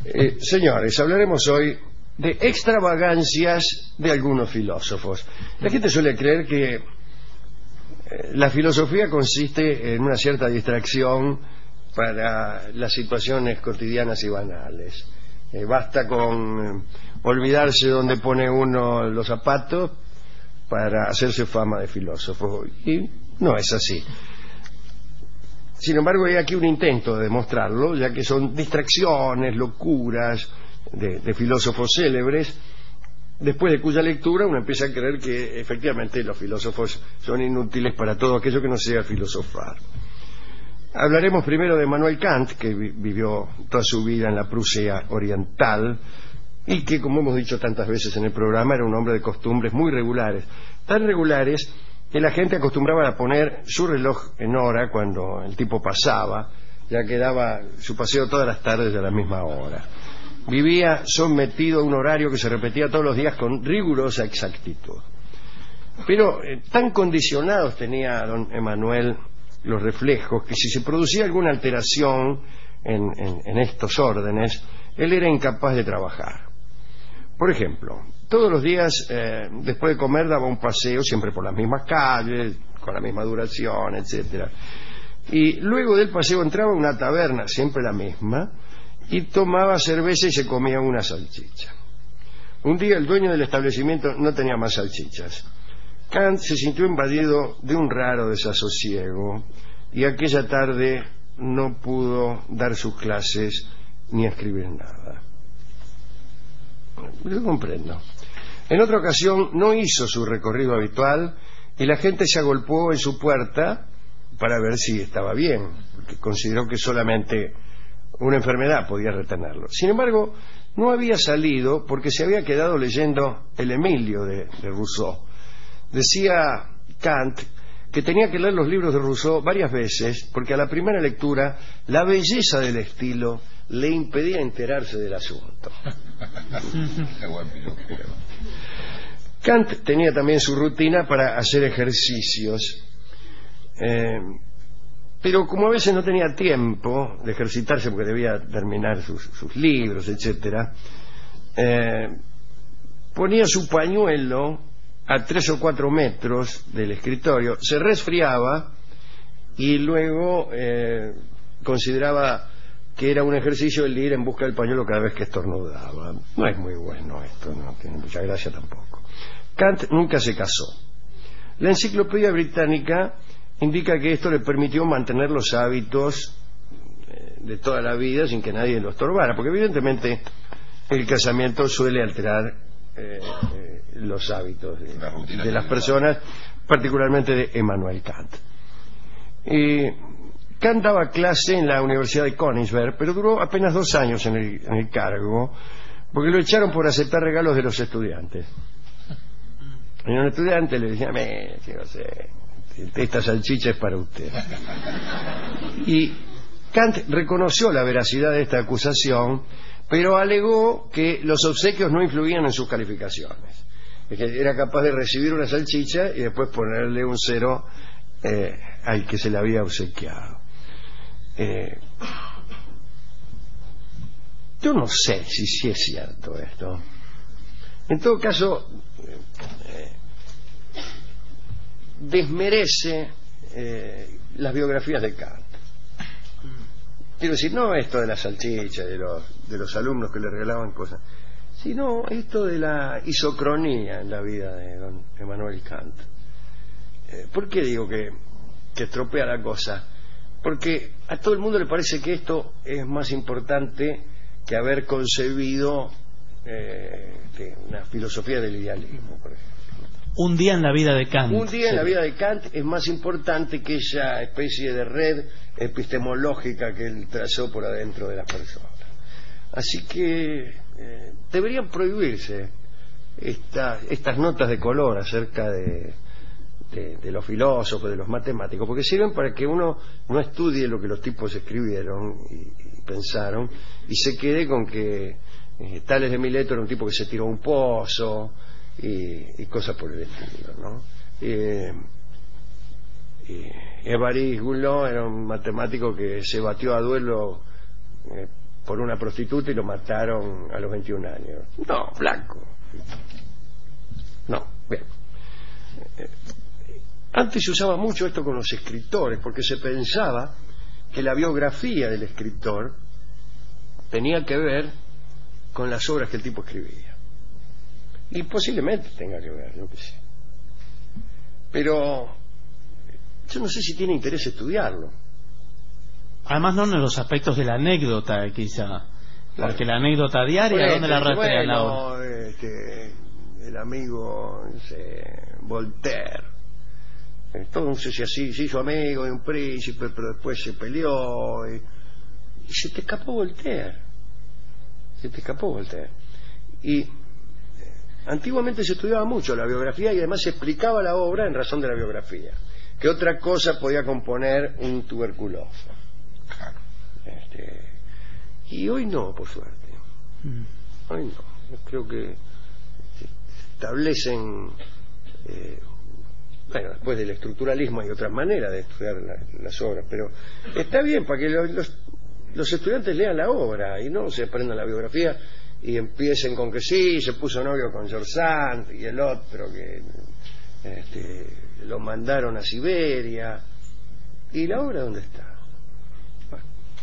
Señores, hablaremos hoy de extravagancias de algunos filósofos. La gente suele creer que la filosofía consiste en una cierta distracción para las situaciones cotidianas y banales. Basta con olvidarse dónde pone uno los zapatos para hacerse fama de filósofo. Y no es así. Sin embargo, hay aquí un intento de demostrarlo, ya que son distracciones, locuras de filósofos célebres, después de cuya lectura uno empieza a creer que efectivamente los filósofos son inútiles para todo aquello que no sea filosofar. Hablaremos primero de Immanuel Kant, que vivió toda su vida en la Prusia oriental y que, como hemos dicho tantas veces en el programa, era un hombre de costumbres muy regulares, tan regulares que la gente acostumbraba a poner su reloj en hora cuando el tipo pasaba, ya que daba su paseo todas las tardes a la misma hora. Vivía sometido a un horario que se repetía todos los días con rigurosa exactitud. Pero tan condicionados tenía don Immanuel los reflejos que si se producía alguna alteración en estos órdenes, él era incapaz de trabajar. Por ejemplo, todos los días después de comer daba un paseo siempre por las mismas calles, con la misma duración, etcétera. Y luego del paseo entraba a una taberna, siempre la misma, y tomaba cerveza y se comía una salchicha. Un día el dueño del establecimiento no tenía más salchichas. Kant se sintió invadido de un raro desasosiego y aquella tarde no pudo dar sus clases ni escribir nada. Lo comprendo. En otra ocasión no hizo su recorrido habitual y la gente se agolpó en su puerta para ver si estaba bien, porque consideró que solamente una enfermedad podía retenerlo. Sin embargo, no había salido porque se había quedado leyendo el Emilio de Rousseau. Decía Kant que tenía que leer los libros de Rousseau varias veces porque a la primera lectura la belleza del estilo le impedía enterarse del asunto. Kant tenía también su rutina para hacer ejercicios, pero como a veces no tenía tiempo de ejercitarse porque debía terminar sus libros, etcétera, ponía su pañuelo a 3 o 4 metros del escritorio, se resfriaba y luego consideraba que era un ejercicio el ir en busca del pañuelo cada vez que estornudaba. No es muy bueno esto, no tiene mucha gracia tampoco. Kant nunca se casó. La Enciclopedia Británica indica que esto le permitió mantener los hábitos de toda la vida sin que nadie lo estorbara, porque evidentemente el casamiento suele alterar los hábitos de las personas, particularmente de Immanuel Kant. Kant daba clase en la Universidad de Königsberg, pero duró apenas 2 años en el cargo, porque lo echaron por aceptar regalos de los estudiantes. Y un estudiante le decía: no sé, esta salchicha es para usted. Y Kant reconoció la veracidad de esta acusación, pero alegó que los obsequios no influían en sus calificaciones. Es que era capaz de recibir una salchicha y después ponerle un 0 al que se le había obsequiado. Yo no sé si es cierto esto. En todo caso, desmerece las biografías de Kant. Quiero decir, no esto de la salchicha, de los alumnos que le regalaban cosas, sino esto de la isocronía en la vida de don Immanuel Kant. ¿Por qué digo que estropea la cosa? Porque a todo el mundo le parece que esto es más importante que haber concebido una filosofía del idealismo, por ejemplo. Un día en la vida de Kant. Un día en la vida de Kant es más importante que esa especie de red epistemológica que él trazó por adentro de las personas. Así que deberían prohibirse estas notas de color acerca de los filósofos, de los matemáticos, porque sirven para que uno no estudie lo que los tipos escribieron y pensaron y se quede con que Tales de Mileto era un tipo que se tiró a un pozo y cosas por el estilo, ¿no? Évariste Galois era un matemático que se batió a duelo por una prostituta y lo mataron a los 21 años. No, flaco. No, bien. Antes se usaba mucho esto con los escritores, porque se pensaba que la biografía del escritor tenía que ver con las obras que el tipo escribía. Y posiblemente tenga que ver, yo qué sé. Pero yo no sé si tiene interés estudiarlo. Además, no en los aspectos de la anécdota, quizá. Claro. Porque la anécdota diaria, ¿dónde la rastrea la obra? El amigo, no sé, Voltaire. Entonces, así se hizo amigo de un príncipe, pero después se peleó y se te escapó Voltaire. Y antiguamente se estudiaba mucho la biografía y además se explicaba la obra en razón de la biografía. ¿Qué otra cosa podía componer un tuberculoso? Y hoy no, por suerte. Hoy no. Yo creo que se establecen, bueno, después del estructuralismo hay otras maneras de estudiar las obras, pero está bien para que los estudiantes lean la obra y no se aprendan la biografía y empiecen con que sí, se puso novio con George Sand y el otro que lo mandaron a Siberia. ¿Y la obra dónde está? Bueno.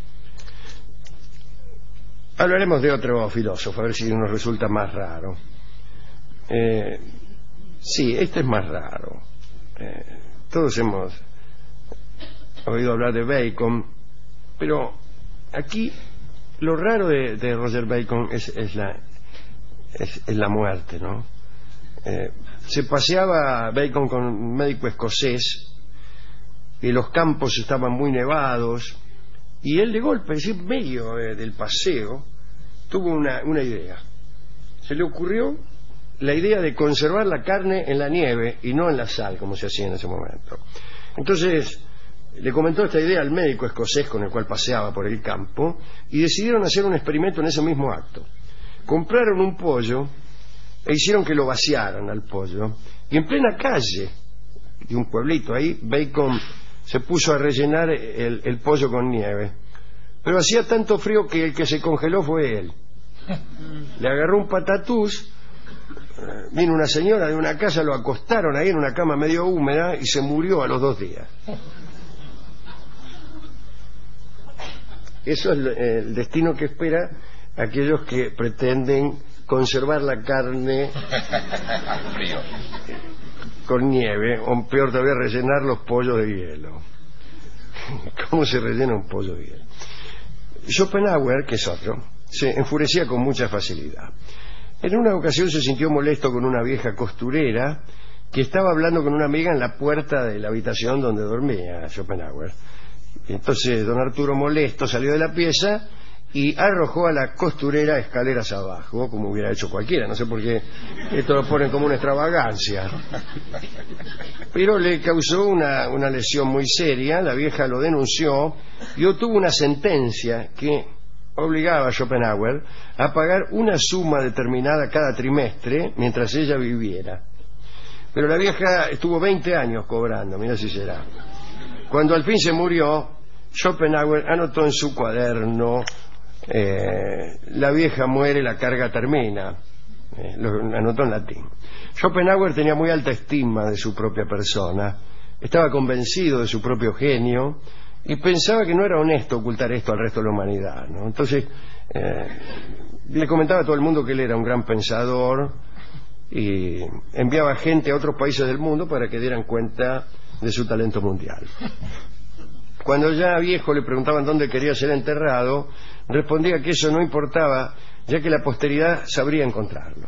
Hablaremos de otro filósofo, a ver si nos resulta más raro. Sí, este es más raro. Todos hemos oído hablar de Bacon, pero aquí lo raro de Roger Bacon es la muerte, ¿no? Se paseaba Bacon con un médico escocés y los campos estaban muy nevados y él de golpe, en medio del paseo, tuvo una idea. Se le ocurrió la idea de conservar la carne en la nieve y no en la sal, como se hacía en ese momento. Entonces le comentó esta idea al médico escocés con el cual paseaba por el campo y decidieron hacer un experimento en ese mismo acto. Compraron un pollo e hicieron que lo vaciaran al pollo y en plena calle de un pueblito ahí Bacon se puso a rellenar el pollo con nieve, pero hacía tanto frío que el que se congeló fue él. Le agarró un patatús, vino una señora de una casa, lo acostaron ahí en una cama medio húmeda y se murió a los 2 días. Eso es el destino que espera a aquellos que pretenden conservar la carne con nieve, o peor todavía, rellenar los pollos de hielo. ¿Cómo se rellena un pollo de hielo? Schopenhauer, que es otro, se enfurecía con mucha facilidad. En una ocasión se sintió molesto con una vieja costurera que estaba hablando con una amiga en la puerta de la habitación donde dormía Schopenhauer. Entonces don Arturo, molesto, salió de la pieza y arrojó a la costurera escaleras abajo, como hubiera hecho cualquiera. No sé por qué esto lo ponen como una extravagancia, pero le causó una lesión muy seria. La vieja lo denunció y obtuvo una sentencia que obligaba a Schopenhauer a pagar una suma determinada cada trimestre mientras ella viviera. Pero la vieja estuvo 20 años cobrando, mira si será. Cuando al fin se murió, Schopenhauer anotó en su cuaderno: la vieja muere, la carga termina. Lo anotó en latín. Schopenhauer tenía muy alta estima de su propia persona, estaba convencido de su propio genio y pensaba que no era honesto ocultar esto al resto de la humanidad, ¿no? Entonces le comentaba a todo el mundo que él era un gran pensador y enviaba gente a otros países del mundo para que dieran cuenta de su talento mundial. Cuando ya viejo le preguntaban dónde quería ser enterrado, respondía que eso no importaba, ya que la posteridad sabría encontrarlo.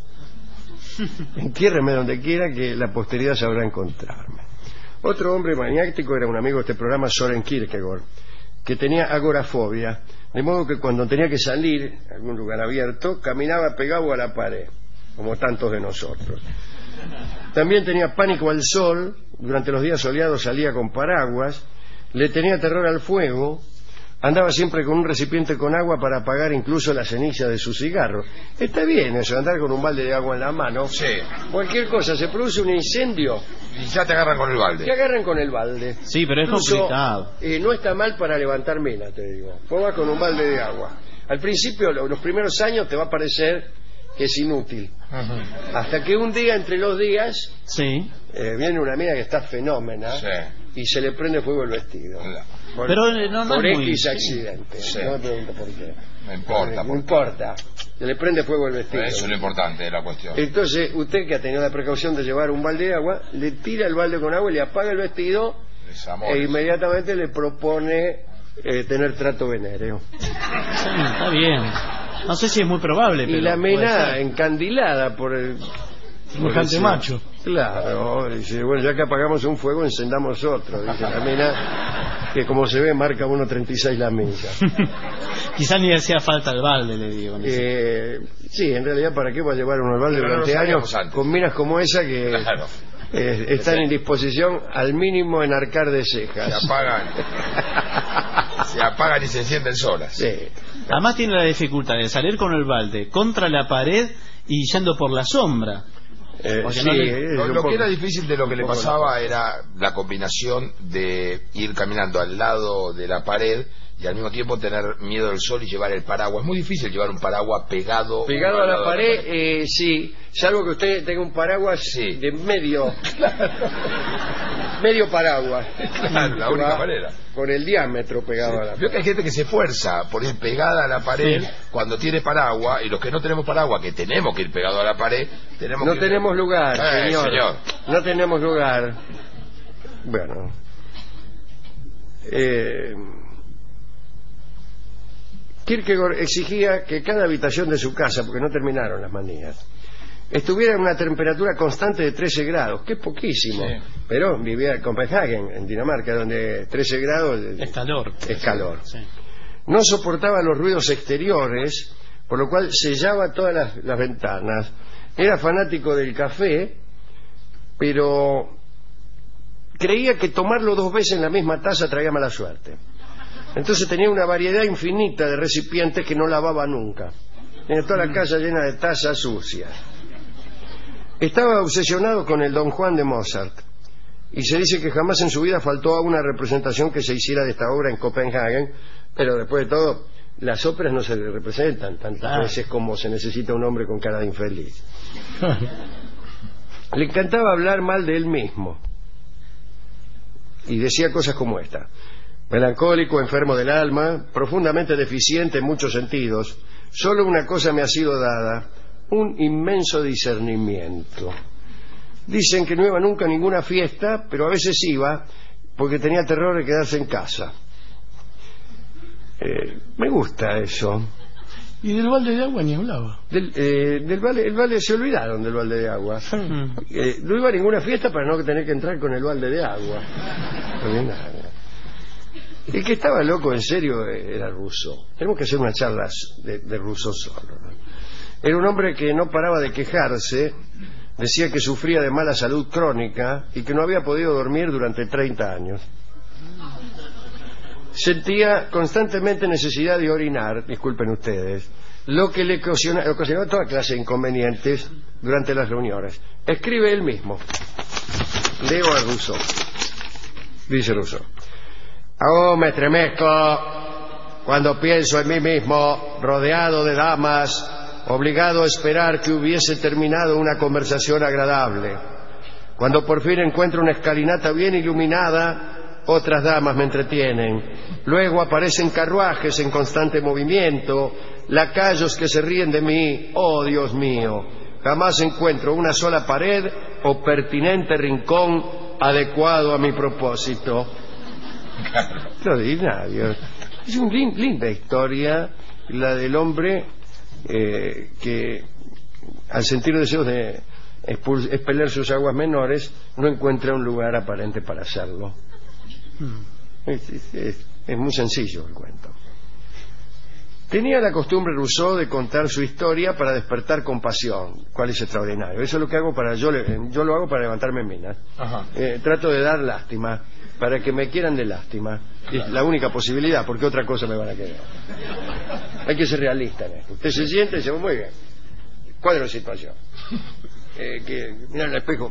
Entiérreme donde quiera, que la posteridad sabrá encontrarme. Otro hombre maniático era un amigo de este programa, Soren Kierkegaard, que tenía agorafobia, de modo que cuando tenía que salir a algún lugar abierto, caminaba pegado a la pared, como tantos de nosotros. También tenía pánico al sol, durante los días soleados salía con paraguas, le tenía terror al fuego, andaba siempre con un recipiente con agua para apagar incluso la ceniza de su cigarro. Está bien eso, andar con un balde de agua en la mano. Sí. Cualquier cosa, se produce un incendio y ya te agarran con el balde. Te agarran con el balde. Sí, pero es incluso, complicado. No está mal para levantar mina, te digo. Vos vas con un balde de agua. Al principio, los primeros años te va a parecer que es inútil. Hasta que un día, entre los días, viene una amiga que está fenómena y se le prende fuego el vestido. Por X accidente. No me pregunto por qué. No importa. No importa. Se le prende fuego el vestido. Eso es lo importante de la cuestión. Entonces, usted que ha tenido la precaución de llevar un balde de agua, le tira el balde con agua y le apaga el vestido e inmediatamente le propone tener trato venéreo. Sí, está bien. No sé si es muy probable, pero y la mina encandilada por el semejante macho. Claro, dice, bueno, ya que apagamos un fuego, encendamos otro. Dice la mina, que como se ve, marca 1.36 la milla. Quizá ni hacía falta el balde, le digo. Sí, en realidad, ¿para qué va a llevar uno el balde durante años con minas como esa que están en disposición al mínimo en arcar de cejas? Se apagan y se encienden solas. Sí. Además tiene la dificultad de salir con el balde contra la pared y yendo por la sombra. Lo que era difícil de lo que le pasaba era la combinación de ir caminando al lado de la pared y al mismo tiempo tener miedo del sol y llevar el paraguas. Es muy difícil llevar un paraguas pegado a la pared, sí, salvo que usted tenga un paraguas de medio paraguas. Claro, la única manera. Con el diámetro pegado a la pared. Veo que hay gente que se esfuerza por ir pegada a la pared cuando tiene paraguas, y los que no tenemos paraguas, que tenemos que ir pegado a la pared, no tenemos lugar, señor. No tenemos lugar. Bueno. Kierkegaard exigía que cada habitación de su casa, porque no terminaron las manías, estuviera en una temperatura constante de 13 grados, que es poquísimo, pero vivía en Copenhagen, en Dinamarca, donde 13 grados es calor. No soportaba los ruidos exteriores, por lo cual sellaba todas las ventanas. Era fanático del café, pero creía que tomarlo 2 veces en la misma taza traía mala suerte. Entonces tenía una variedad infinita de recipientes que no lavaba nunca. Tenía toda la casa llena de tazas sucias. Estaba obsesionado con el Don Juan de Mozart, y se dice que jamás en su vida faltó a una representación que se hiciera de esta obra en Copenhagen, pero después de todo, las óperas no se representan tantas veces como se necesita un hombre con cara de infeliz. Le encantaba hablar mal de él mismo, y decía cosas como esta: melancólico, enfermo del alma, profundamente deficiente en muchos sentidos, solo una cosa me ha sido dada: un inmenso discernimiento. Dicen que no iba nunca a ninguna fiesta, pero a veces iba porque tenía terror de quedarse en casa. Me gusta eso. ¿Y del balde de agua ni hablaba? El balde se olvidaron del balde de agua. No iba a ninguna fiesta para no tener que entrar con el balde de agua. El que estaba loco en serio era Rousseau. Tenemos que hacer unas charlas de Rousseau solo, ¿no? Era un hombre que no paraba de quejarse, decía que sufría de mala salud crónica y que no había podido dormir durante 30 años. Sentía constantemente necesidad de orinar, disculpen ustedes, lo que le ocasionaba toda clase de inconvenientes durante las reuniones. Escribe él mismo. Leo a Rousseau. Dice Rousseau: oh, me estremezco cuando pienso en mí mismo, rodeado de damas, obligado a esperar que hubiese terminado una conversación agradable. Cuando por fin encuentro una escalinata bien iluminada, otras damas me entretienen. Luego aparecen carruajes en constante movimiento, lacayos que se ríen de mí. Oh, Dios mío, jamás encuentro una sola pared o pertinente rincón adecuado a mi propósito. Extraordinario. Es una linda historia la del hombre que, al sentir deseos de expeler sus aguas menores, no encuentra un lugar aparente para hacerlo. Es muy sencillo el cuento. Tenía la costumbre Rousseau de contar su historia para despertar compasión, cual es extraordinario. Eso es lo que hago yo lo hago para levantarme minas. Trato de dar lástima, para que me quieran de lástima. Es la única posibilidad, porque otra cosa me van a querer. Hay que ser realista en esto. Usted se siente y dice: muy bien, cuadro de situación. Mira el espejo.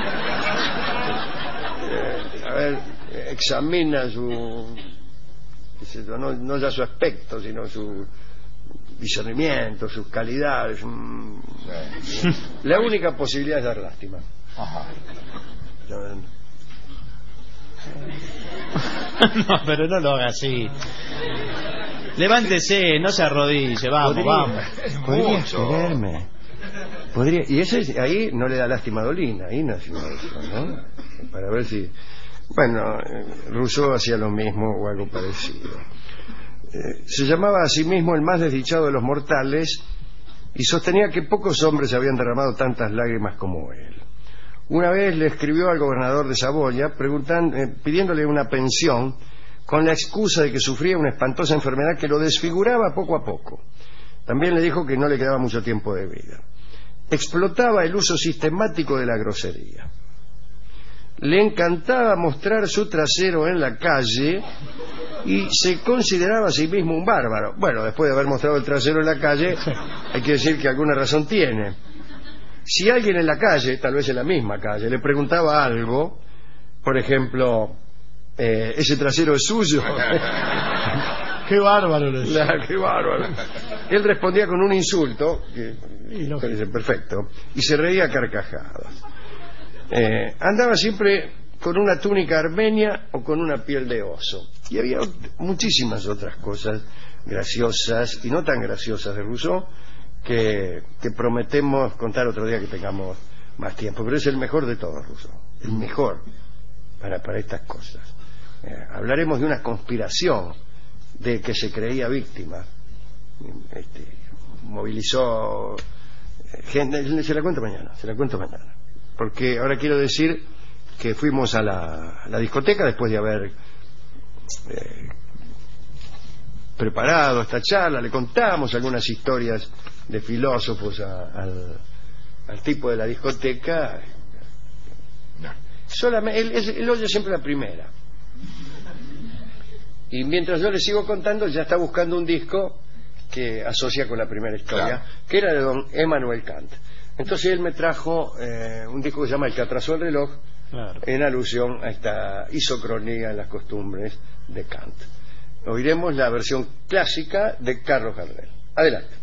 A ver, examina no ya su aspecto, sino su discernimiento, sus calidades. La única posibilidad es dar lástima. Ajá. No, pero no lo haga así. Levántese, no se arrodille, vamos. Podría quererme. Y ahí no le da lástima a Dolina, ahí nació eso, ¿no? Para ver si... Bueno, Rousseau hacía lo mismo o algo parecido. Se llamaba a sí mismo el más desdichado de los mortales y sostenía que pocos hombres habían derramado tantas lágrimas como él. Una vez le escribió al gobernador de Saboya pidiéndole una pensión con la excusa de que sufría una espantosa enfermedad que lo desfiguraba poco a poco. También le dijo que no le quedaba mucho tiempo de vida. Explotaba el uso sistemático de la grosería. Le encantaba mostrar su trasero en la calle y se consideraba a sí mismo un bárbaro. Bueno, después de haber mostrado el trasero en la calle, hay que decir que alguna razón tiene. Si alguien en la calle, tal vez en la misma calle, le preguntaba algo, por ejemplo, ¿ese trasero es suyo? ¡Qué bárbaro! ¡Qué bárbaro! Él respondía con un insulto, que parece perfecto, y se reía a carcajadas. Andaba siempre con una túnica armenia o con una piel de oso. Y había muchísimas otras cosas graciosas y no tan graciosas de Rousseau que prometemos contar otro día que tengamos más tiempo. Pero es el mejor de todos, Rousseau. El mejor para estas cosas. Hablaremos de una conspiración de que se creía víctima. Movilizó gente. Se la cuento mañana. Porque ahora quiero decir que fuimos a la discoteca después de haber preparado esta charla. Le contamos algunas historias de filósofos al tipo de la discoteca. Solamente él oye siempre la primera, y mientras yo le sigo contando ya está buscando un disco que asocia con la primera historia, claro, que era de don Emmanuel Kant. Entonces él me trajo un disco que se llama El que atrasó el reloj, claro, en alusión a esta isocronía en las costumbres de Kant. Oiremos la versión clásica de Carlos Gardel. Adelante.